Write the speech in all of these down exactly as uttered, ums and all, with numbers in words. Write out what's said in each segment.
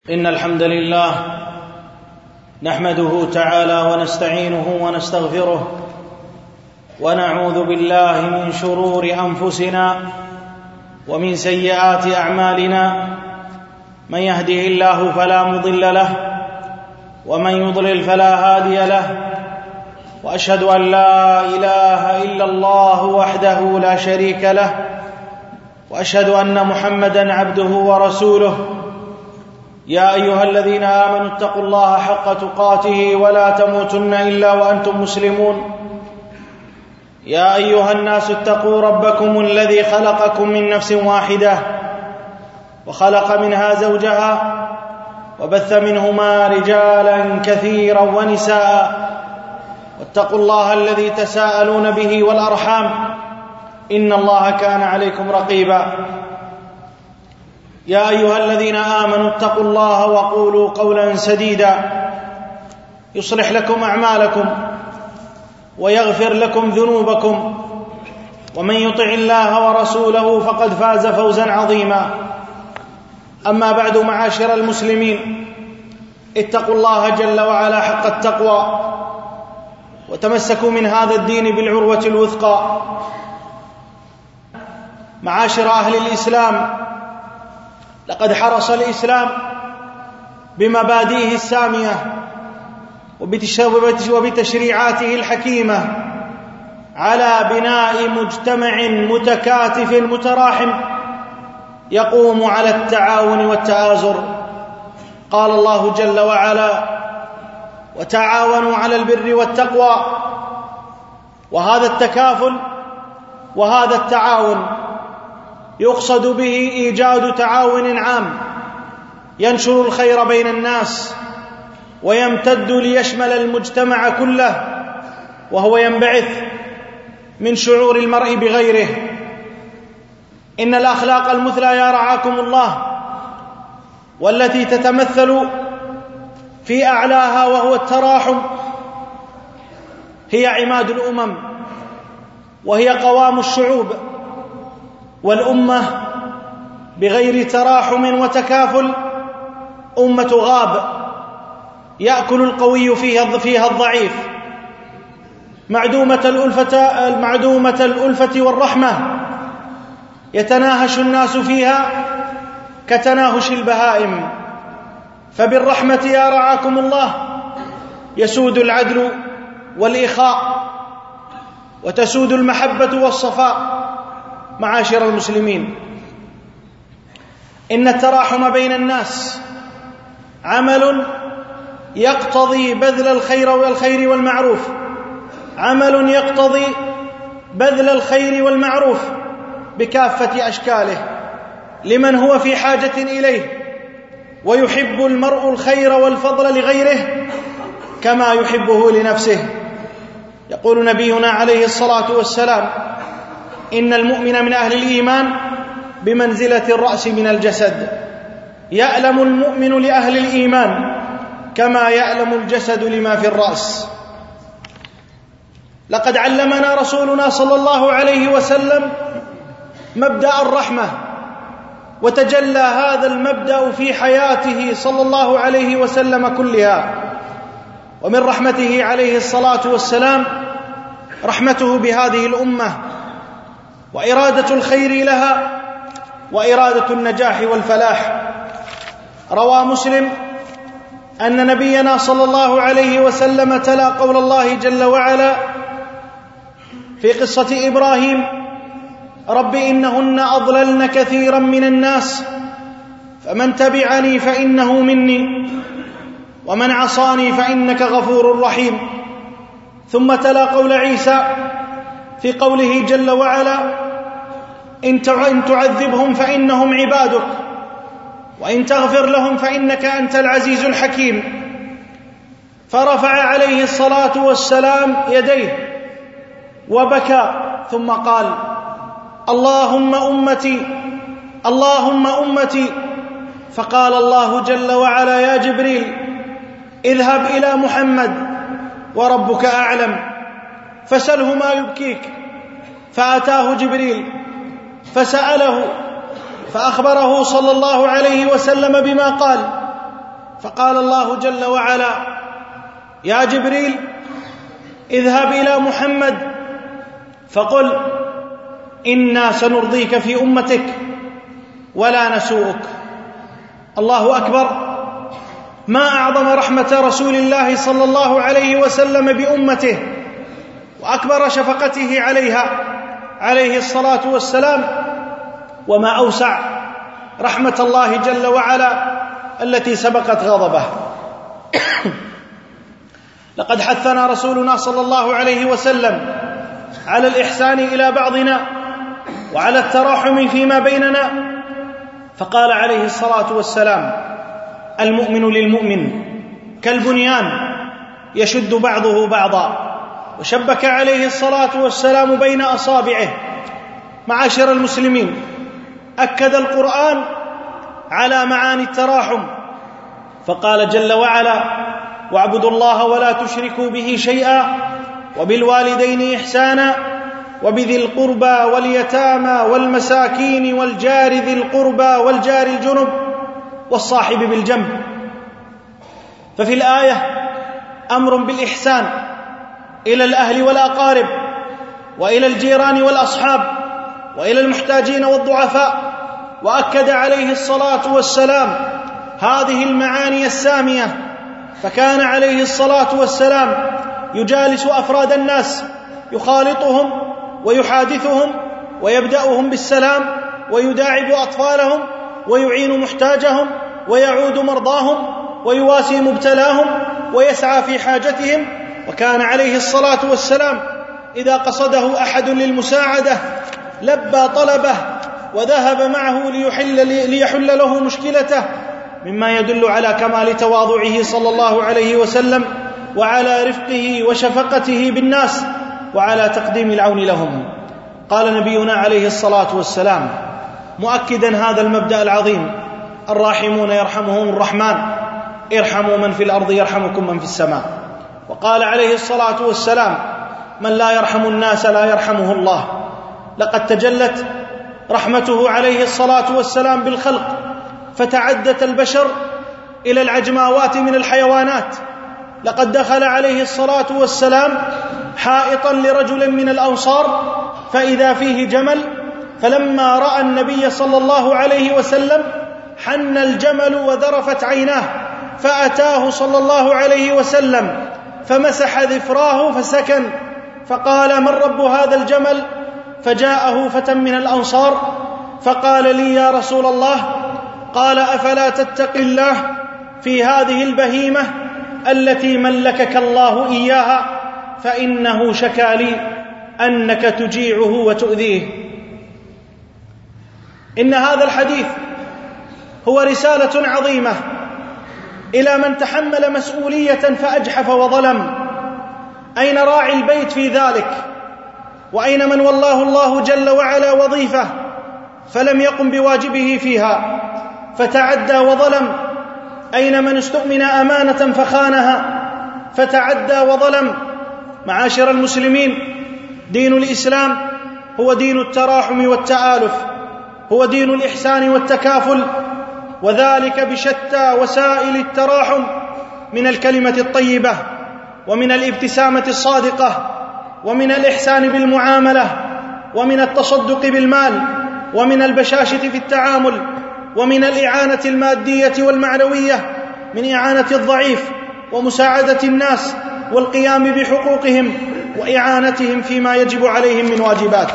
إن الحمد لله نحمده تعالى ونستعينه ونستغفره ونعوذ بالله من شرور أنفسنا ومن سيئات أعمالنا. من يهده الله فلا مضل له ومن يضلل فلا هادي له، وأشهد أن لا إله إلا الله وحده لا شريك له، وأشهد أن محمدًا عبده ورسوله. يا أيها الذين آمنوا اتقوا الله حق تقاته ولا تموتن إلا وأنتم مسلمون. يا أيها الناس اتقوا ربكم الذي خلقكم من نفس واحدة وخلق منها زوجها وبث منهما رجالا كثيرا ونساء، واتقوا الله الذي تساءلون به والأرحام إن الله كان عليكم رقيبا. يا أيها الذين آمنوا اتقوا الله وقولوا قولا سديدا يصلح لكم أعمالكم ويغفر لكم ذنوبكم، ومن يطع الله ورسوله فقد فاز فوزا عظيما. أما بعد، معاشر المسلمين، اتقوا الله جل وعلا حق التقوى وتمسكوا من هذا الدين بالعروة الوثقى. معاشر أهل الإسلام، لقد حرص الإسلام بمبادئه السامية وبتشريعاته الحكيمة على بناء مجتمع متكاتف متراحم يقوم على التعاون والتآزر. قال الله جل وعلا: وتعاونوا على البر والتقوى. وهذا التكافل وهذا التعاون يقصد به إيجاد تعاون عام ينشر الخير بين الناس ويمتد ليشمل المجتمع كله، وهو ينبعث من شعور المرء بغيره. إن الأخلاق المثلى يا رعاكم الله، والتي تتمثل في أعلاها وهو التراحم، هي عماد الأمم وهي قوام الشعوب. والأمة بغير تراحم وتكافل أمة غاب، يأكل القوي فيها الضعيف، معدومة الألفة, معدومة الألفة والرحمة، يتناهش الناس فيها كتناهش البهائم. فبالرحمة يا رعاكم الله يسود العدل والإخاء وتسود المحبة والصفاء. معاشر المسلمين، إن التراحم بين الناس عمل يقتضي بذل الخير والخير والمعروف، عمل يقتضي بذل الخير والمعروف بكافة أشكاله لمن هو في حاجة إليه، ويحب المرء الخير والفضل لغيره كما يحبه لنفسه. يقول نبينا عليه الصلاة والسلام: إن المؤمن من أهل الإيمان بمنزلة الرأس من الجسد، يألم المؤمن لأهل الإيمان كما يألم الجسد لما في الرأس. لقد علمنا رسولنا صلى الله عليه وسلم مبدأ الرحمة، وتجلى هذا المبدأ في حياته صلى الله عليه وسلم كلها. ومن رحمته عليه الصلاة والسلام رحمته بهذه الأمة وإرادة الخير لها وإرادة النجاح والفلاح. روى مسلم أن نبينا صلى الله عليه وسلم تلا قول الله جل وعلا في قصة إبراهيم: رب إنهن أضللن كثيرا من الناس فمن تبعني فإنه مني ومن عصاني فإنك غفور رحيم. ثم تلا قول عيسى في قوله جل وعلا: إن تعذبهم فإنهم عبادك وإن تغفر لهم فإنك أنت العزيز الحكيم. فرفع عليه الصلاة والسلام يديه وبكى ثم قال: اللهم أمتي اللهم أمتي. فقال الله جل وعلا: يا جبريل اذهب إلى محمد وربك أعلم فسله ما يبكيك. فأتاه جبريل فسأله فأخبره صلى الله عليه وسلم بما قال، فقال الله جل وعلا: يا جبريل اذهب إلى محمد فقل إنا سنرضيك في أمتك ولا نسوءك. الله أكبر. ما أعظم رحمة رسول الله صلى الله عليه وسلم بأمته وأكبر شفقته عليها عليه الصلاة والسلام، وما أوسع رحمة الله جل وعلا التي سبقت غضبه. لقد حثنا رسولنا صلى الله عليه وسلم على الإحسان إلى بعضنا وعلى التراحم فيما بيننا، فقال عليه الصلاة والسلام: المؤمن للمؤمن كالبنيان يشد بعضه بعضا. وشبك عليه الصلاة والسلام بين أصابعه. معاشر المسلمين، أكد القرآن على معاني التراحم فقال جل وعلا: واعبدوا الله ولا تشركوا به شيئا وبالوالدين إحسانا وبذي القربى واليتامى والمساكين والجار ذي القربى والجار الجنب والصاحب بالجنب. ففي الآية أمر بالإحسان إلى الأهل والأقارب وإلى الجيران والأصحاب وإلى المحتاجين والضعفاء، وأكد عليه الصلاة والسلام هذه المعاني السامية، فكان عليه الصلاة والسلام يجالس أفراد الناس يخالطهم ويحادثهم ويبدأهم بالسلام ويداعب أطفالهم ويعين محتاجهم ويعود مرضاهم ويواسي مبتلاهم ويسعى في حاجتهم. وكان عليه الصلاة والسلام إذا قصده أحد للمساعدة لبى طلبه وذهب معه ليحل, ليحل له مشكلته، مما يدل على كمال تواضعه صلى الله عليه وسلم وعلى رفقه وشفقته بالناس وعلى تقديم العون لهم. قال نبينا عليه الصلاة والسلام مؤكدا هذا المبدأ العظيم: الراحمون يرحمهم الرحمن ارحموا من في الأرض يرحمكم من في السماء. وقال عليه الصلاة والسلام: من لا يرحم الناس لا يرحمه الله. لقد تجلت رحمته عليه الصلاة والسلام بالخلق، فتعدت البشر إلى العجماوات من الحيوانات. لقد دخل عليه الصلاة والسلام حائطا لرجل من الأنصار فإذا فيه جمل، فلما رأى النبي صلى الله عليه وسلم حن الجمل وذرفت عيناه، فأتاه صلى الله عليه وسلم فمسح ذفراه فسكن، فقال: من رب هذا الجمل؟ فجاءه فتى من الأنصار فقال: لي يا رسول الله. قال: أفلا تتقي الله في هذه البهيمة التي ملكك الله إياها، فإنه شكى لي أنك تجيعه وتؤذيه. إن هذا الحديث هو رسالة عظيمة إلى من تحمل مسؤولية فأجحف وظلم. أين راعي البيت في ذلك؟ وأين من والله الله جل وعلا وظيفة فلم يقم بواجبه فيها فتعدى وظلم؟ أين من استؤمن أمانة فخانها فتعدى وظلم؟ معاشر المسلمين، دين الإسلام هو دين التراحم والتآلف، هو دين الإحسان والتكافل، وذلك بشتى وسائل التراحم، من الكلمة الطيبة ومن الابتسامة الصادقة ومن الإحسان بالمعاملة ومن التصدق بالمال ومن البشاشة في التعامل ومن الإعانة المادية والمعنوية، من إعانة الضعيف ومساعدة الناس والقيام بحقوقهم وإعانتهم فيما يجب عليهم من واجبات.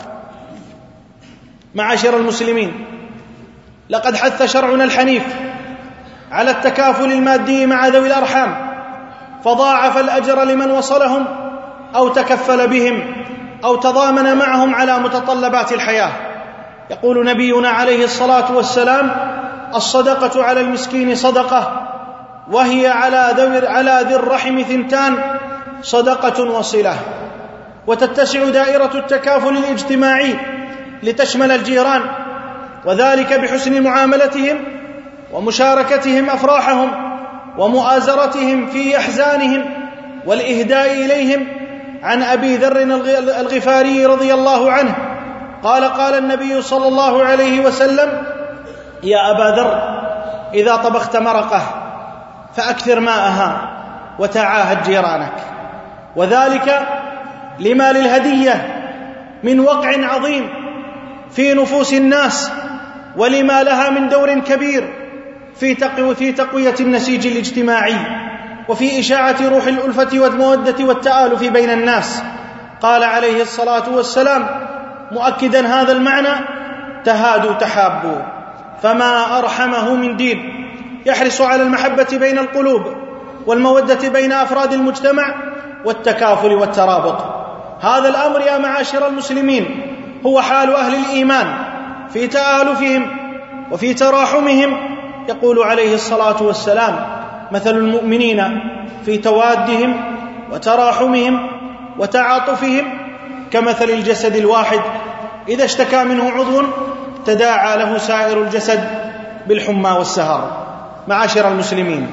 معاشر المسلمين، لقد حث شرعنا الحنيف على التكافل المادي مع ذوي الأرحام، فضاعف الأجر لمن وصلهم أو تكفل بهم أو تضامن معهم على متطلبات الحياة. يقول نبينا عليه الصلاة والسلام: الصدقة على المسكين صدقة، وهي على ذي على ذي الرحم ثنتان، صدقة وصلة. وتتسع دائرة التكافل الاجتماعي لتشمل الجيران، وذلك بحسن معاملتهم ومشاركتهم أفراحهم ومؤازرتهم في أحزانهم والإهداء إليهم. عن أبي ذر الغفاري رضي الله عنه قال: قال النبي صلى الله عليه وسلم: يا أبا ذر، إذا طبخت مرقة فأكثر ماءها وتعاهد جيرانك، وذلك لما للهدية من وقع عظيم في نفوس الناس، ولما لها من دور كبير في تقوية, في تقوية النسيج الاجتماعي وفي إشاعة روح الألفة والمودة والتآلف بين الناس. قال عليه الصلاة والسلام مؤكدا هذا المعنى: تهادوا تحابوا. فما أرحمه من دين يحرص على المحبة بين القلوب والمودة بين أفراد المجتمع والتكافل والترابط. هذا الأمر يا معاشر المسلمين هو حال أهل الإيمان في تآلفهم وفي تراحمهم. يقول عليه الصلاة والسلام: مثل المؤمنين في توادهم وتراحمهم وتعاطفهم كمثل الجسد الواحد إذا اشتكى منه عضو تداعى له سائر الجسد بالحمى والسهر. معاشر المسلمين،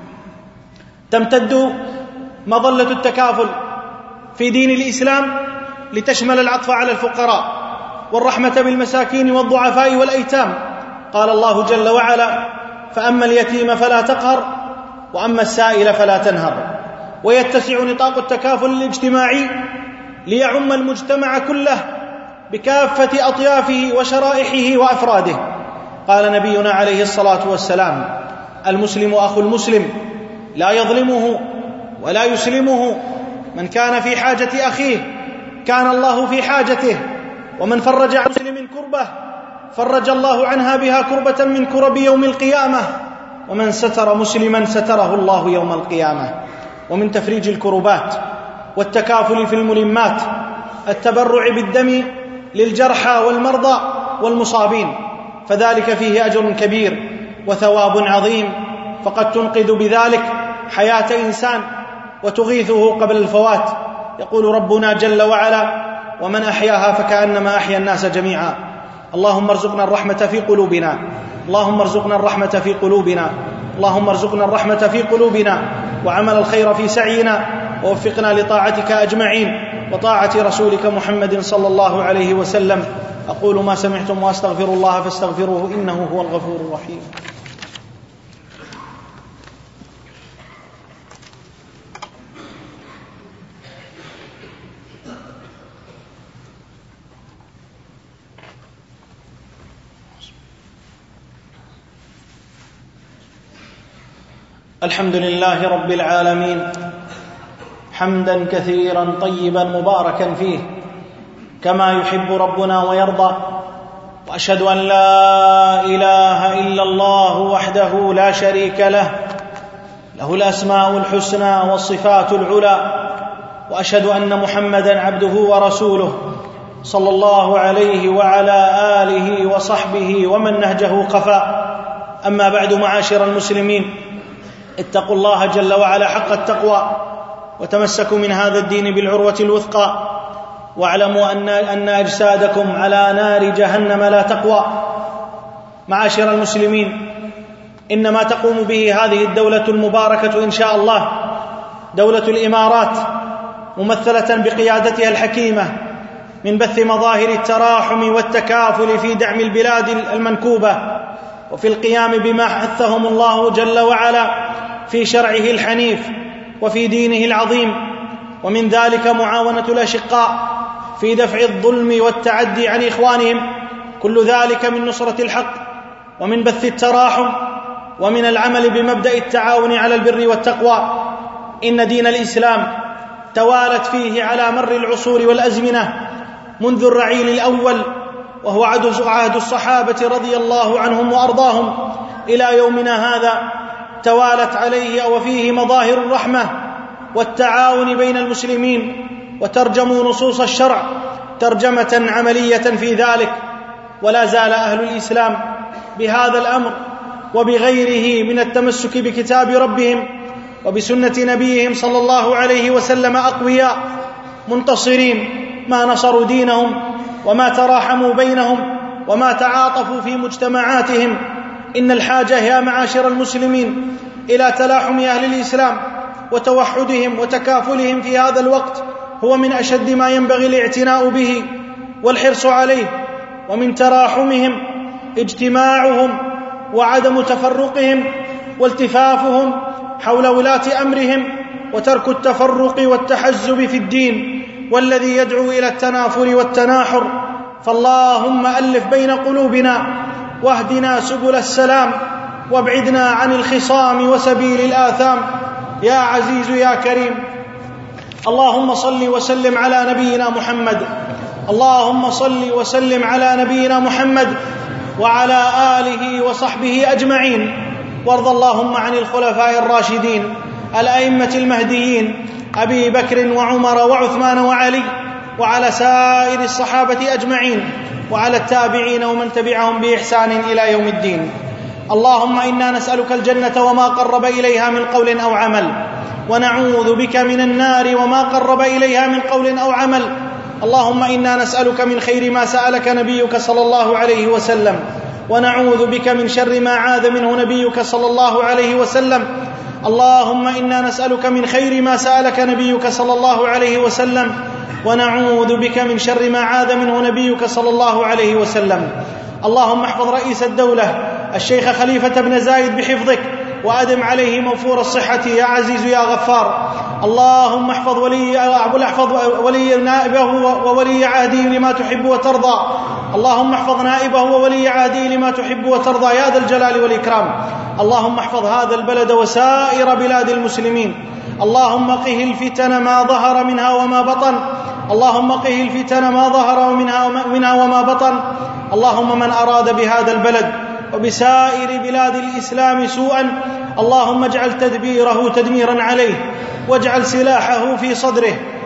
تمتد مظلة التكافل في دين الإسلام لتشمل العطف على الفقراء والرحمة بالمساكين والضعفاء والأيتام. قال الله جل وعلا: فأما اليتيم فلا تقهر وأما السائل فلا تنهر. ويتسع نطاق التكافل الاجتماعي ليعم المجتمع كله بكافة أطيافه وشرائحه وأفراده. قال نبينا عليه الصلاة والسلام: المسلم أخو المسلم لا يظلمه ولا يسلمه، من كان في حاجة أخيه كان الله في حاجته، ومن فرج عن مسلم كربة فرج الله عنها بها كربة من كرب يوم القيامة، ومن ستر مسلما ستره الله يوم القيامة. ومن تفريج الكربات والتكافل في الملمات التبرع بالدم للجرحى والمرضى والمصابين، فذلك فيه أجر كبير وثواب عظيم، فقد تنقذ بذلك حياة إنسان وتغيثه قبل الفوات. يقول ربنا جل وعلا: ومن أحياها فكأنما أحيا الناس جميعا. اللهم ارزقنا الرحمة في قلوبنا، اللهم ارزقنا الرحمة في قلوبنا، اللهم ارزقنا الرحمة في قلوبنا وعمل الخير في سعينا، ووفقنا لطاعتك أجمعين وطاعة رسولك محمد صلى الله عليه وسلم. أقول ما سمعتم وأستغفر الله فاستغفروه إنه هو الغفور الرحيم. الحمد لله رب العالمين، حمدا كثيرا طيبا مباركا فيه كما يحب ربنا ويرضى، وأشهد أن لا إله إلا الله وحده لا شريك له، له الأسماء الحسنى والصفات العلى، وأشهد أن محمدا عبده ورسوله صلى الله عليه وعلى آله وصحبه ومن نهجه قفا. أما بعد، معاشر المسلمين، اتقوا الله جل وعلا حق التقوى وتمسكوا من هذا الدين بالعروة الوثقى، واعلموا أن, أن أجسادكم على نار جهنم لا تقوى. معاشر المسلمين، إنما تقوم به هذه الدولة المباركة إن شاء الله دولة الإمارات، ممثلة بقيادتها الحكيمة، من بث مظاهر التراحم والتكافل في دعم البلاد المنكوبة، وفي القيام بما حثهم الله جل وعلا في شرعه الحنيف وفي دينه العظيم، ومن ذلك معاونة الأشقاء في دفع الظلم والتعدي عن إخوانهم، كل ذلك من نصرة الحق ومن بث التراحم ومن العمل بمبدأ التعاون على البر والتقوى. إن دين الإسلام توالت فيه على مر العصور والأزمنة منذ الرعيل الأول، وهو عهد الصحابة رضي الله عنهم وأرضاهم، إلى يومنا هذا توالت عليه وفيه مظاهر الرحمة والتعاون بين المسلمين، وترجموا نصوص الشرع ترجمة عملية في ذلك. ولا زال أهل الإسلام بهذا الأمر وبغيره من التمسك بكتاب ربهم وبسنة نبيهم صلى الله عليه وسلم أقوياء منتصرين، ما نصروا دينهم وما تراحموا بينهم وما تعاطفوا في مجتمعاتهم. إن الحاجة يا معاشر المسلمين إلى تلاحم أهل الإسلام وتوحدهم وتكافلهم في هذا الوقت هو من أشد ما ينبغي الاعتناء به والحرص عليه. ومن تراحمهم اجتماعهم وعدم تفرقهم والتفافهم حول ولاة أمرهم، وترك التفرق والتحزب في الدين والذي يدعو إلى التنافر والتناحر. فاللهم ألف بين قلوبنا واهدنا سبل السلام وابعدنا عن الخصام وسبيل الآثام يا عزيز يا كريم. اللهم صل وسلم على نبينا محمد اللهم صل وسلم على نبينا محمد وعلى آله وصحبه أجمعين. وارض اللهم عن الخلفاء الراشدين الأئمة المهديين أبي بكر وعمر وعثمان وعلي، وعلى سائر الصحابة أجمعين، وعلى التابعين ومن تبعهم بإحسان إلى يوم الدين. اللهم إنا نسألك الجنة وما قرب إليها من قول أو عمل، ونعوذ بك من النار وما قرب إليها من قول أو عمل. اللهم إنا نسألك من خير ما سألك نبيك صلى الله عليه وسلم، ونعوذ بك من شر ما عاذ منه نبيك صلى الله عليه وسلم. اللهم إنا نسألك من خير ما سألك نبيك صلى الله عليه وسلم، ونعوذ بك من شر ما عاذ منه نبيك صلى الله عليه وسلم. اللهم احفظ رئيس الدولة الشيخ خليفة بن زايد بحفظك، وأدم عليه موفور الصحة يا عزيز يا غفار. اللهم احفظ ولي احفظ ولي نائبه وولي عهده لما تحب وترضى. اللهم احفظ نائبه وولي عهده لما تحب وترضى يا ذا الجلال والإكرام. اللهم احفظ هذا البلد وسائر بلاد المسلمين. اللهم قه الفتن ما ظهر منها وما بطن. اللهم قه الفتن ما ظهر منها وما بطن. اللهم من أراد بهذا البلد وبسائر بلاد الإسلام سوءا اللهم اجعل تدبيره تدميرا عليه، واجعل سلاحه في صدره،